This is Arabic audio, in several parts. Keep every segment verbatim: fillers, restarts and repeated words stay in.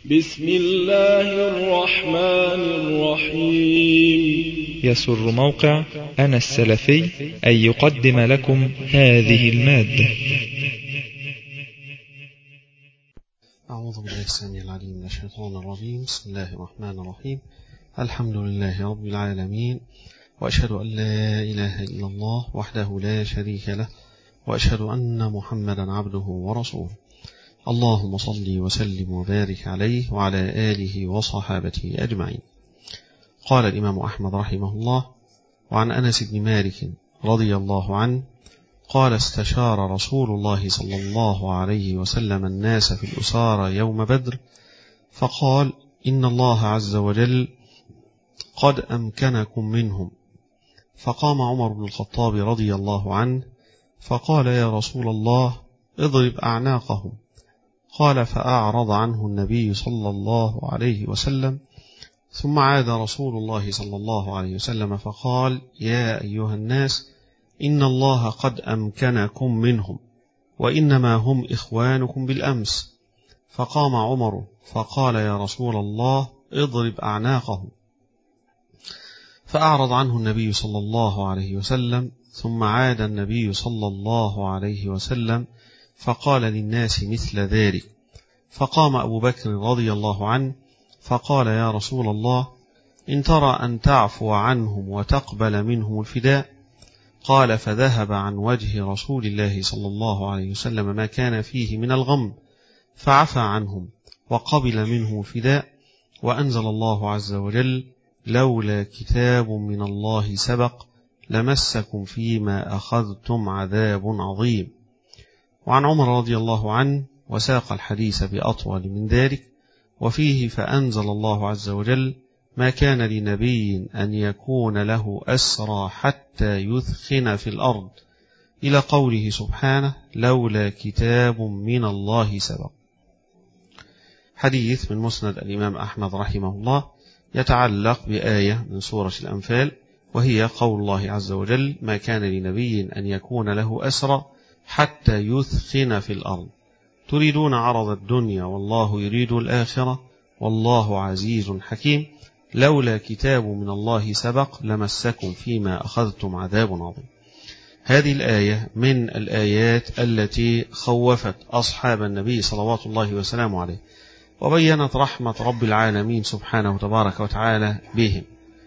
بسم الله الرحمن الرحيم. يسر موقع أنا السلفي أن يقدم لكم هذه المادة. أعوذ بالله السميع العليم من الشيطان الرجيم. بسم الله الرحمن الرحيم. الحمد لله رب العالمين، وأشهد أن لا إله إلا الله وحده لا شريك له، وأشهد أن محمدا عبده ورسوله. اللهم صل وسلم وبارك عليه وعلى آله وصحابته أجمعين. قال الإمام أحمد رحمه الله: وعن أنس بن مالك رضي الله عنه قال: استشار رسول الله صلى الله عليه وسلم الناس في الأسارى يوم بدر، فقال: إن الله عز وجل قد أمكنكم منهم. فقام عمر بن الخطاب رضي الله عنه فقال: يا رسول الله، اضرب أعناقهم. قال: فأعرض عنه النبي صلى الله عليه وسلم، ثم عاد رسول الله صلى الله عليه وسلم فقال: يا أيها الناس، إن الله قد أمكنكم منهم، وإنما هم إخوانكم بالأمس. فقام عمر فقال: يا رسول الله، اضرب أعناقهم. فأعرض عنه النبي صلى الله عليه وسلم، ثم عاد النبي صلى الله عليه وسلم فقال للناس مثل ذلك. فقام أبو بكر رضي الله عنه فقال: يا رسول الله، إن ترى أن تعفو عنهم وتقبل منهم الفداء. قال: فذهب عن وجه رسول الله صلى الله عليه وسلم ما كان فيه من الغم، فعفى عنهم وقبل منهم الفداء. وأنزل الله عز وجل: لولا كتاب من الله سبق لمسكم فيما أخذتم عذاب عظيم. وعن عمر رضي الله عنه وساق الحديث بأطول من ذلك، وفيه: فأنزل الله عز وجل: ما كان لنبي أن يكون له أسرى حتى يثخن في الأرض، إلى قوله سبحانه: لولا كتاب من الله سبق. حديث من مسند الإمام أحمد رحمه الله يتعلق بآية من سورة الأنفال، وهي قول الله عز وجل: ما كان لنبي أن يكون له أسرى حتى يثخن في الأرض، تريدون عرض الدنيا والله يريد الآخرة والله عزيز حكيم، لولا كتاب من الله سبق لمسكم فيما أخذتم عذاب عظيم. هذه الآية من الآيات التي خوفت أصحاب النبي صلوات الله وسلامه عليه، وبينت رحمة رب العالمين سبحانه تبارك وتعالى بهم.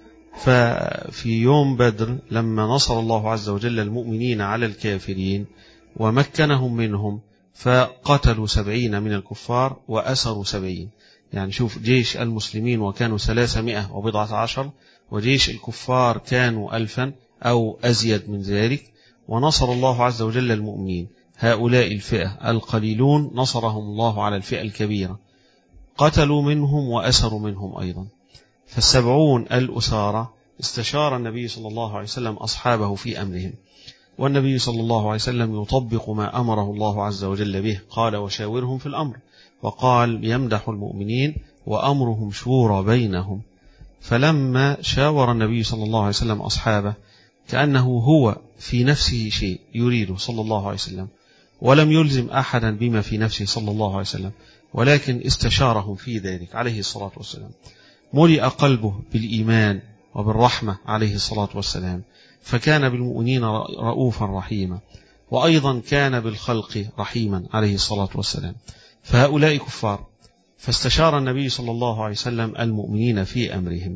ففي يوم بدر لما نصر الله عز وجل المؤمنين على الكافرين ومكنهم منهم، فقتلوا سبعين من الكفار وأسروا سبعين. يعني شوف، جيش المسلمين وكانوا ثلاثمائة وبضعة عشر، وجيش الكفار كانوا ألفا أو أزيد من ذلك، ونصر الله عز وجل المؤمنين. هؤلاء الفئة القليلون نصرهم الله على الفئة الكبيرة، قتلوا منهم وأسروا منهم أيضا. فالسبعون الأسارى استشار النبي صلى الله عليه وسلم أصحابه في أمرهم، والنبي صلى الله عليه وسلم يطبق ما أمره الله عز وجل به. قال: وشاورهم في الأمر، وقال يمدح المؤمنين وأمرهم شورى بينهم. فلما شاور النبي صلى الله عليه وسلم أصحابه كأنه هو في نفسه شيء يريده صلى الله عليه وسلم، ولم يلزم أحدا بما في نفسه صلى الله عليه وسلم، ولكن استشارهم في ذلك عليه الصلاة والسلام. ملئ قلبه بالإيمان وبالرحمة عليه الصلاة والسلام، فكان بالمؤمنين رؤوفا رحيما، وأيضا كان بالخلق رحيما عليه الصلاة والسلام. فهؤلاء كفار، فاستشار النبي صلى الله عليه وسلم المؤمنين في أمرهم،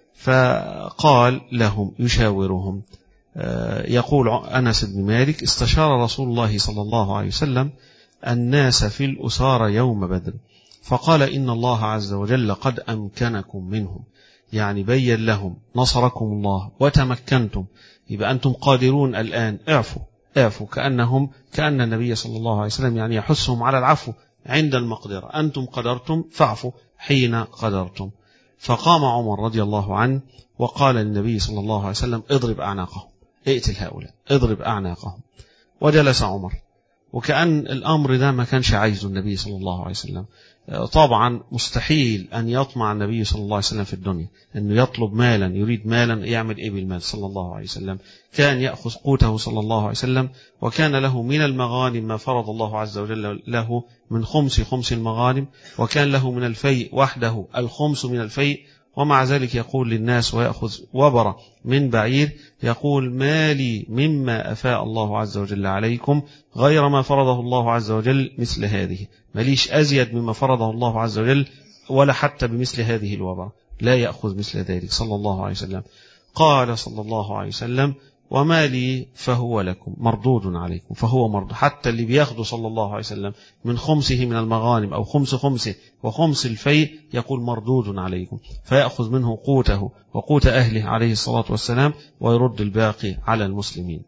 فقال لهم يشاورهم. يقول أنس بن مالك: استشار رسول الله صلى الله عليه وسلم الناس في الأسارى يوم بدر، فقال: إن الله عز وجل قد أمكنكم منهم، يعني بين لهم نصركم الله وتمكنتم، يبقى أنتم قادرون الآن، اعفوا اعفوا كأنهم كأن النبي صلى الله عليه وسلم يعني يحثهم على العفو عند المقدرة. أنتم قدرتم فاعفوا حين قدرتم. فقام عمر رضي الله عنه وقال للنبي صلى الله عليه وسلم: اضرب أعناقهم، اقتل هؤلاء، اضرب أعناقهم. وجلس عمر، وكأن الأمر ده ما كانش عايزه النبي صلى الله عليه وسلم. طبعا مستحيل أن يطمع النبي صلى الله عليه وسلم في الدنيا، أنه يطلب مالا، يريد مالا، يعمل إيه بالمال صلى الله عليه وسلم؟ كان يأخذ قوته صلى الله عليه وسلم، وكان له من المغانم ما فرض الله عز وجل له من خمس خمس المغانم، وكان له من الفيء وحده الخمس من الفيء، ومع ذلك يقول للناس ويأخذ وبرة من بعير، يقول ما لي مما أفاء الله عز وجل عليكم غير ما فرضه الله عز وجل مثل هذه، ماليش أزيد مما فرضه الله عز وجل ولا حتى بمثل هذه الوبرة، لا يأخذ مثل ذلك صلى الله عليه وسلم. قال صلى الله عليه وسلم وما لي فهو لكم مردود عليكم، فهو مردود. حتى اللي بياخده صلى الله عليه وسلم من خمسه من المغانم أو خمس خمسه وخمس الفيء يقول مردود عليكم، فيأخذ منه قوته وقوت أهله عليه الصلاة والسلام ويرد الباقي على المسلمين.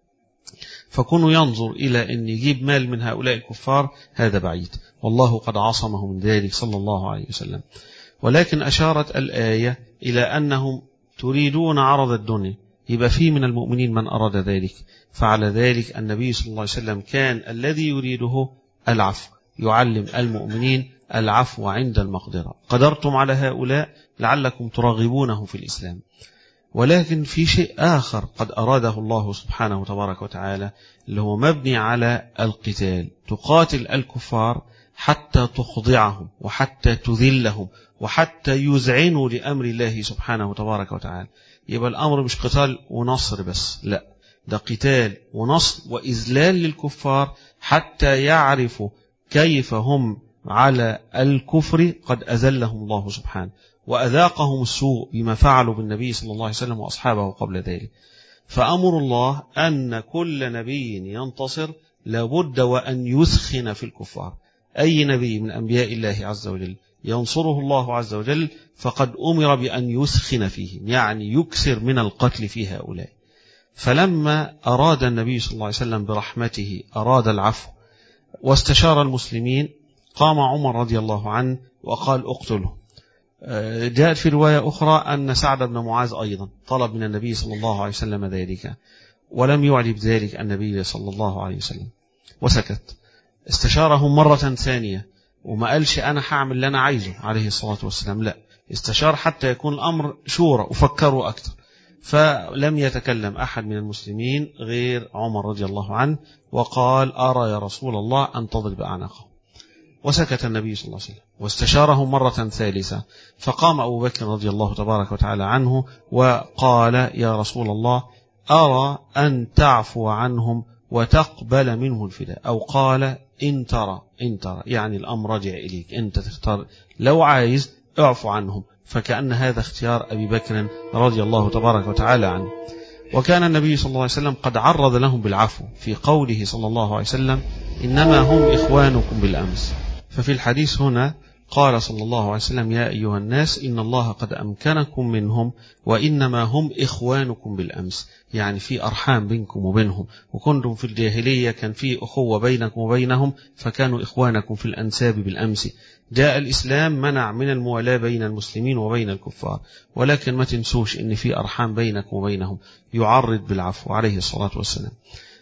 فكونوا ينظر إلى أن يجيب مال من هؤلاء الكفار هذا بعيد، والله قد عصمه من ذلك صلى الله عليه وسلم. ولكن أشارت الآية إلى أنهم تريدون عرض الدنيا، يبقى في من المؤمنين من أراد ذلك، فعلى ذلك النبي صلى الله عليه وسلم كان الذي يريده العفو، يعلم المؤمنين العفو عند المقدرة. قدرتم على هؤلاء لعلكم ترغبونه في الإسلام. ولكن في شيء آخر قد أراده الله سبحانه وتبارك وتعالى، اللي هو مبني على القتال، تقاتل الكفار حتى تخضعهم وحتى تذلهم وحتى يذعنوا لأمر الله سبحانه وتبارك وتعالى. يبقى الأمر مش قتال ونصر بس، لا، ده قتال ونصر وإذلال للكفار حتى يعرفوا كيف هم على الكفر قد أذلهم الله سبحانه وأذاقهم السوء بما فعلوا بالنبي صلى الله عليه وسلم وأصحابه قبل ذلك. فأمر الله أن كل نبي ينتصر لابد وأن يثخن في الكفار. أي نبي من أنبياء الله عز وجل ينصره الله عز وجل فقد أمر بأن يثخن فيه، يعني يكثر من القتل في هؤلاء. فلما أراد النبي صلى الله عليه وسلم برحمته أراد العفو واستشار المسلمين، قام عمر رضي الله عنه وقال اقتله. جاءت في رواية أخرى أن سعد بن معاذ أيضا طلب من النبي صلى الله عليه وسلم ذلك، ولم يعلم ذلك النبي صلى الله عليه وسلم وسكت. استشارهم مرة ثانية وما قالش أنا هعمل اللي أنا عايزه عليه الصلاة والسلام، لا، استشار حتى يكون الأمر شورى وفكروا أكثر. فلم يتكلم أحد من المسلمين غير عمر رضي الله عنه وقال أرى يا رسول الله أن تضرب أعناقه، وسكت النبي صلى الله عليه وسلم. واستشارهم مرة ثالثة فقام أبو بكر رضي الله تبارك وتعالى عنه وقال يا رسول الله أرى أن تعفو عنهم وتقبل منه الفداء، أو قال إن ترى إن ترى يعني الأمر رجع إليك، أنت تختار، لو عايز اعفو عنهم. فكأن هذا اختيار أبي بكر رضي الله تبارك وتعالى عنه. وكان النبي صلى الله عليه وسلم قد عرض لهم بالعفو في قوله صلى الله عليه وسلم إنما هم إخوانكم بالأمس. ففي الحديث هنا قال صلى الله عليه وسلم يا أيها الناس إن الله قد أمكنكم منهم وإنما هم إخوانكم بالأمس، يعني في أرحام بينكم وبينهم، وكنتم في الجاهلية كان في أخوة بينكم وبينهم فكانوا إخوانكم في الأنساب بالأمس. جاء الإسلام منع من الموالاة بين المسلمين وبين الكفار، ولكن ما تنسوش إن في أرحام بينكم وبينهم، يعرض بالعفو عليه الصلاة والسلام.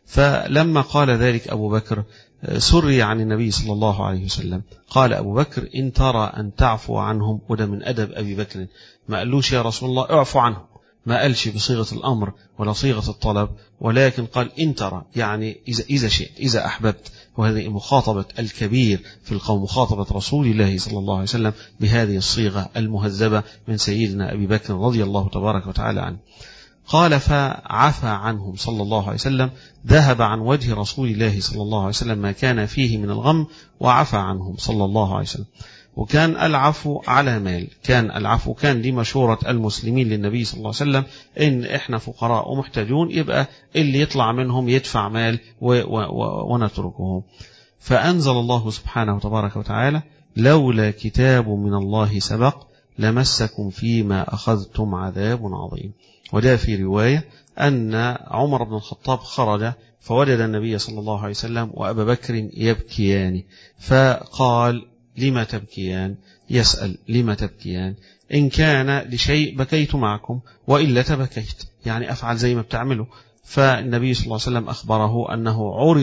فلما قال ذلك أبو بكر سري عن النبي صلى الله عليه وسلم، قال أبو بكر إن ترى أن تعفو عنهم، وده من أدب أبي بكر، ما قالوش يا رسول الله اعفو عنهم، ما قالش بصيغة الأمر ولا صيغة الطلب، ولكن قال إن ترى يعني إذا, إذا شئت إذا أحببت. وهذه مخاطبة الكبير في القوم، مخاطبة رسول الله صلى الله عليه وسلم بهذه الصيغة المهذبة من سيدنا أبي بكر رضي الله تبارك وتعالى عنه. قال فعفى عنهم صلى الله عليه وسلم، ذهب عن وجه رسول الله صلى الله عليه وسلم ما كان فيه من الغم وعفى عنهم صلى الله عليه وسلم. وكان العفو على مال، كان العفو كان دي مشورة المسلمين للنبي صلى الله عليه وسلم إن إحنا فقراء ومحتاجون، يبقى اللي يطلع منهم يدفع مال ونتركه. فأنزل الله سبحانه وتبارك وتعالى لولا كتاب من الله سبق لمسكم فيما أخذتم عذاب عظيم. وده في رواية أن عمر بن الخطاب خرج فوجد النبي صلى الله عليه وسلم وأبا بكر يبكيان، فقال لما تبكيان؟ يسأل لما تبكيان؟ إن كان لشيء بكيت معكم وإلا تبكيت، يعني أفعل زي ما بتعمله. فالنبي صلى الله عليه وسلم أخبره أنه عرض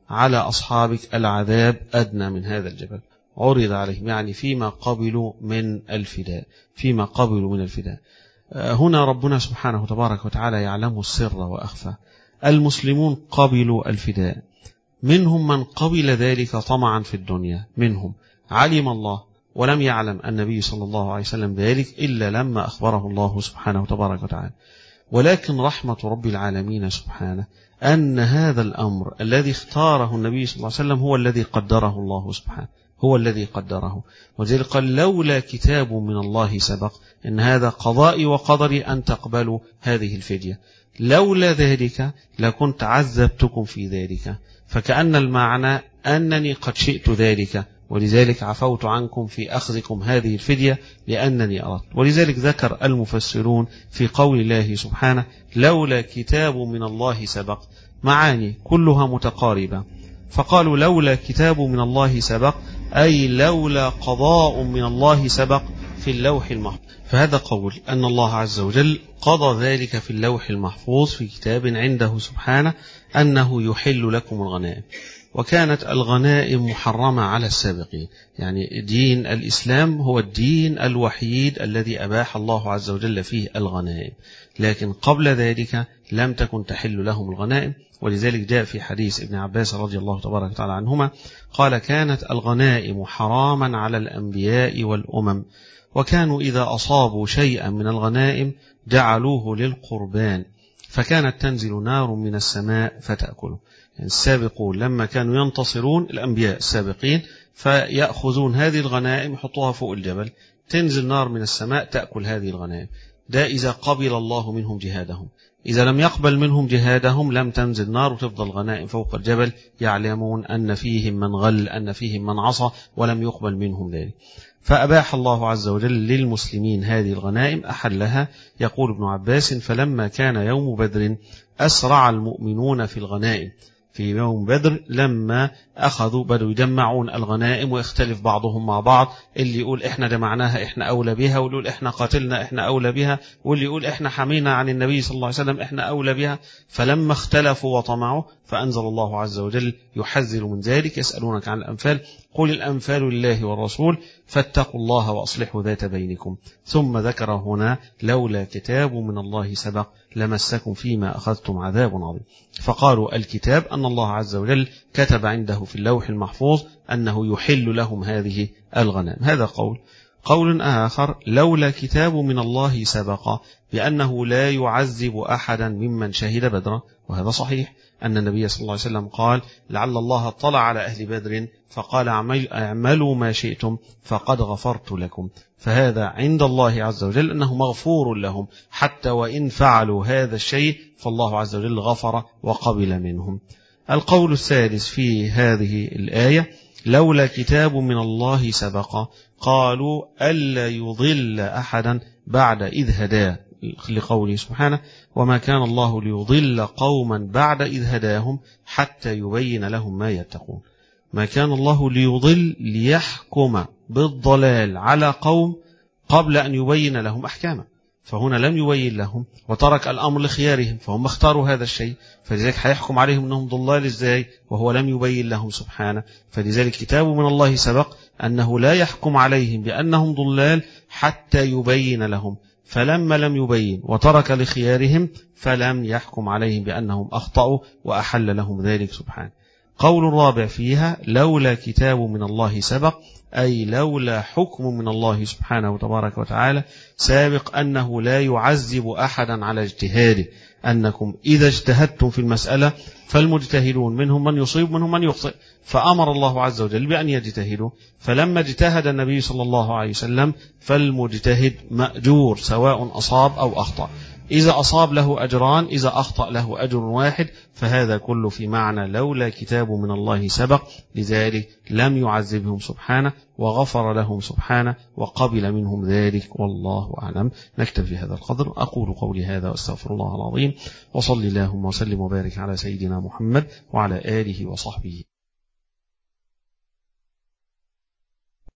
على أصحابك العذاب أدنى من هذا الجبل. عرض عليهم يعني فيما قبلوا من الفداء، فيما قبلوا من الفداء. هنا ربنا سبحانه وتبارك وتعالى يعلم السر وأخفى. المسلمون قبلوا الفداء، منهم من قبل ذلك طمعا في الدنيا، منهم علم الله ولم يعلم النبي صلى الله عليه وسلم ذلك إلا لما أخبره الله سبحانه وتبارك وتعالى. ولكن رحمة رب العالمين سبحانه أن هذا الأمر الذي اختاره النبي صلى الله عليه وسلم هو الذي قدره الله سبحانه، هو الذي قدره. وذلك قال لولا كتاب من الله سبق، إن هذا قضائي وقدري أن تقبلوا هذه الفدية، لولا ذلك لكنت عذبتكم في ذلك. فكأن المعنى أنني قد شئت ذلك، ولذلك عفوت عنكم في أخذكم هذه الفدية لأنني أردت. ولذلك ذكر المفسرون في قول الله سبحانه لولا كتاب من الله سبق، معاني كلها متقاربة، فقالوا لولا كتاب من الله سبق أي لولا قضاء من الله سبق في اللوح المحفوظ. فهذا قول أن الله عز وجل قضى ذلك في اللوح المحفوظ في كتاب عنده سبحانه أنه يحل لكم الغنائم. وكانت الغنائم محرمة على السابقين، يعني دين الإسلام هو الدين الوحيد الذي أباح الله عز وجل فيه الغنائم، لكن قبل ذلك لم تكن تحل لهم الغنائم. ولذلك جاء في حديث ابن عباس رضي الله تبارك وتعالى عنهما قال كانت الغنائم حراما على الأنبياء والأمم، وكانوا إذا أصابوا شيئا من الغنائم جعلوه للقربان، فكانت تنزل نار من السماء فتأكله. يعني السابقون لما كانوا ينتصرون الأنبياء السابقين فيأخذون هذه الغنائم يحطوها فوق الجبل، تنزل نار من السماء تأكل هذه الغنائم. ده إذا قبل الله منهم جهادهم. إذا لم يقبل منهم جهادهم لم تنزل نار وتفضل غنائم فوق الجبل، يعلمون أن فيهم من غل، أن فيهم من عصى، ولم يقبل منهم ذلك. فأباح الله عز وجل للمسلمين هذه الغنائم أحلها. يقول ابن عباس فلما كان يوم بدر أسرع المؤمنون في الغنائم. في يوم بدر لما أخذوا بدوا يجمعون الغنائم ويختلف بعضهم مع بعض، اللي يقول إحنا جمعناها إحنا أولى بها، واللي يقول إحنا قاتلنا إحنا أولى بها، واللي يقول إحنا حمينا عن النبي صلى الله عليه وسلم إحنا أولى بها. فلما اختلفوا وطمعوا فأنزل الله عز وجل يحذر من ذلك. يسألونك عن الأنفال قل الأنفال لله والرسول فاتقوا الله وأصلحوا ذات بينكم. ثم ذكر هنا لولا كتاب من الله سبق لمسكم فيما أخذتم عذاب عظيم. فقالوا الكتاب أن الله عز وجل كتب عنده في اللوح المحفوظ أنه يحل لهم هذه الغنائم. هذا قول. قول آخر لولا كتاب من الله سبق بأنه لا يعذب أحدا ممن شهد بدرا. وهذا صحيح أن النبي صلى الله عليه وسلم قال لعل الله اطلع على أهل بدر فقال اعملوا ما شئتم فقد غفرت لكم. فهذا عند الله عز وجل أنه مغفور لهم، حتى وإن فعلوا هذا الشيء فالله عز وجل غفر وقبل منهم. القول الثالث في هذه الآية لولا كتاب من الله سبق، قالوا ألا يضل أحدا بعد إذ هداه، لقوله سبحانه وما كان الله ليضل قوما بعد إذ هداهم حتى يبين لهم ما يتقون. ما كان الله ليضل ليحكم بالضلال على قوم قبل أن يبين لهم أحكامه، فهنا لم يبين لهم وترك الأمر لخيارهم فهم اختاروا هذا الشيء، فلذلك هيحكم عليهم أنهم ضلال إزاي وهو لم يبين لهم سبحانه. فلذلك كتاب من الله سبق أنه لا يحكم عليهم بأنهم ضلال حتى يبين لهم، فلما لم يبين وترك لخيارهم فلم يحكم عليهم بأنهم أخطأوا وأحل لهم ذلك سبحانه. قول الرابع فيها لولا كتاب من الله سبق أي لولا حكم من الله سبحانه وتبارك وتعالى سابق أنه لا يعذب أحدا على اجتهاده، أنكم إذا اجتهدتم في المسألة فالمجتهدون منهم من يصيب منهم من يخطئ، فأمر الله عز وجل بأن يجتهدوا. فلما اجتهد النبي صلى الله عليه وسلم فالمجتهد مأجور سواء أصاب أو أخطأ، إذا أصاب له أجران، إذا أخطأ له أجر واحد. فهذا كله في معنى لولا كتاب من الله سبق، لذلك لم يعذبهم سبحانه وغفر لهم سبحانه وقبل منهم ذلك. والله أعلم. نكتفي هذا القدر. أقول قولي هذا وأستغفر الله العظيم، وصل اللهم وسلم وبارك على سيدنا محمد وعلى آله وصحبه.